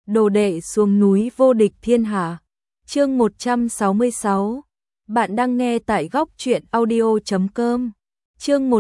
đồ đệ xuống núi vô địch thiên hạ. Chương 166. Bạn đang nghe tại góc truyện audio.com. Chương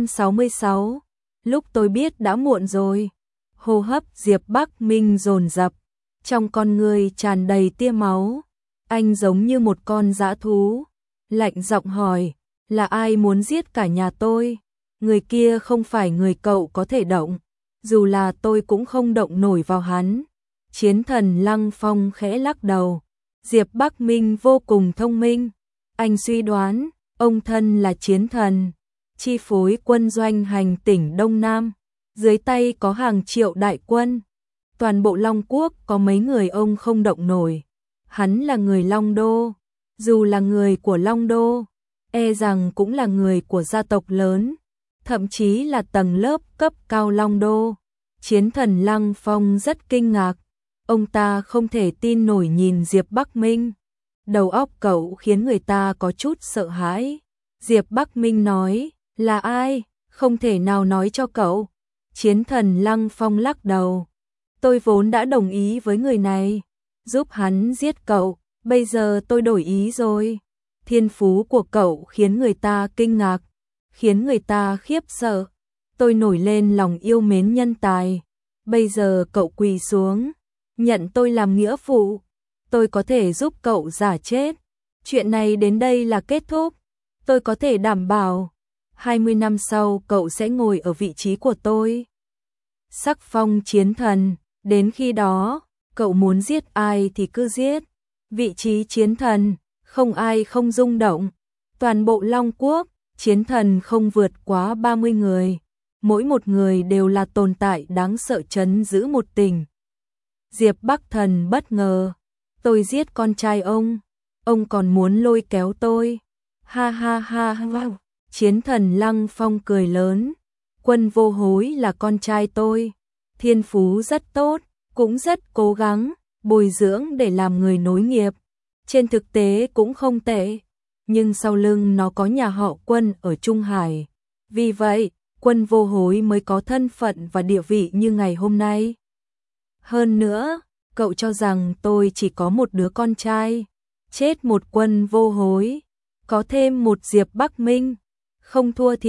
166. Lúc tôi biết đã muộn rồi. Hô hấp Diệp Bắc Minh dồn dập, trong con người tràn đầy tia máu. Anh giống như một con dã thú, lạnh giọng hỏi, là ai muốn giết cả nhà tôi? Người kia không phải người cậu có thể động, dù là tôi cũng không động nổi vào hắn. Chiến thần Lăng Phong khẽ lắc đầu. Diệp Bắc Minh vô cùng thông minh. Anh suy đoán, ông thân là chiến thần, chi phối quân doanh hành tỉnh Đông Nam. Dưới tay có hàng triệu đại quân. Toàn bộ Long Quốc có mấy người ông không động nổi. Hắn là người Long Đô. Dù là người của Long Đô, e rằng cũng là người của gia tộc lớn, thậm chí là tầng lớp cấp cao Long Đô. Chiến thần Lăng Phong rất kinh ngạc. Ông ta không thể tin nổi nhìn Diệp Bắc Minh. Đầu óc cậu khiến người ta có chút sợ hãi. Diệp Bắc Minh nói, là ai? Không thể nào nói cho cậu. Chiến thần Lăng Phong lắc đầu. Tôi vốn đã đồng ý với người này, giúp hắn giết cậu, bây giờ tôi đổi ý rồi. Thiên phú của cậu khiến người ta kinh ngạc, khiến người ta khiếp sợ. Tôi nổi lên lòng yêu mến nhân tài. Bây giờ cậu quỳ xuống, nhận tôi làm nghĩa phụ. Tôi có thể giúp cậu giả chết. Chuyện này đến đây là kết thúc. Tôi có thể đảm bảo 20 năm sau cậu sẽ ngồi ở vị trí của tôi. Sắc phong chiến thần, đến khi đó, cậu muốn giết ai thì cứ giết. Vị trí chiến thần, không ai không rung động. Toàn bộ Long Quốc, chiến thần không vượt quá 30 người. Mỗi một người đều là tồn tại đáng sợ trấn giữ một tỉnh. Diệp Bắc Thần bất ngờ. Tôi giết con trai ông còn muốn lôi kéo tôi. Ha ha ha ha. Chiến thần Lăng Phong cười lớn. Quân Vô Hối là con trai tôi. Thiên phú rất tốt, cũng rất cố gắng, bồi dưỡng để làm người nối nghiệp. Trên thực tế cũng không tệ, nhưng sau lưng nó có nhà họ Quân ở Trung Hải. Vì vậy, Quân Vô Hối mới có thân phận và địa vị như ngày hôm nay. Hơn nữa, cậu cho rằng tôi chỉ có một đứa con trai. Chết một Quân Vô Hối, có thêm một Diệp Bắc Minh. Không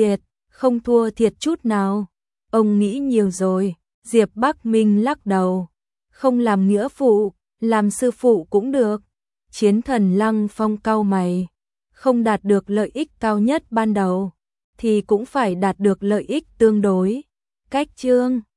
thua thiệt chút nào. Ông nghĩ nhiều rồi. Diệp Bắc Minh lắc đầu. Không làm nghĩa phụ, làm sư phụ cũng được. Chiến thần Lăng Phong cau mày. Không đạt được lợi ích cao nhất ban đầu, thì cũng phải đạt được lợi ích tương đối. Cách chương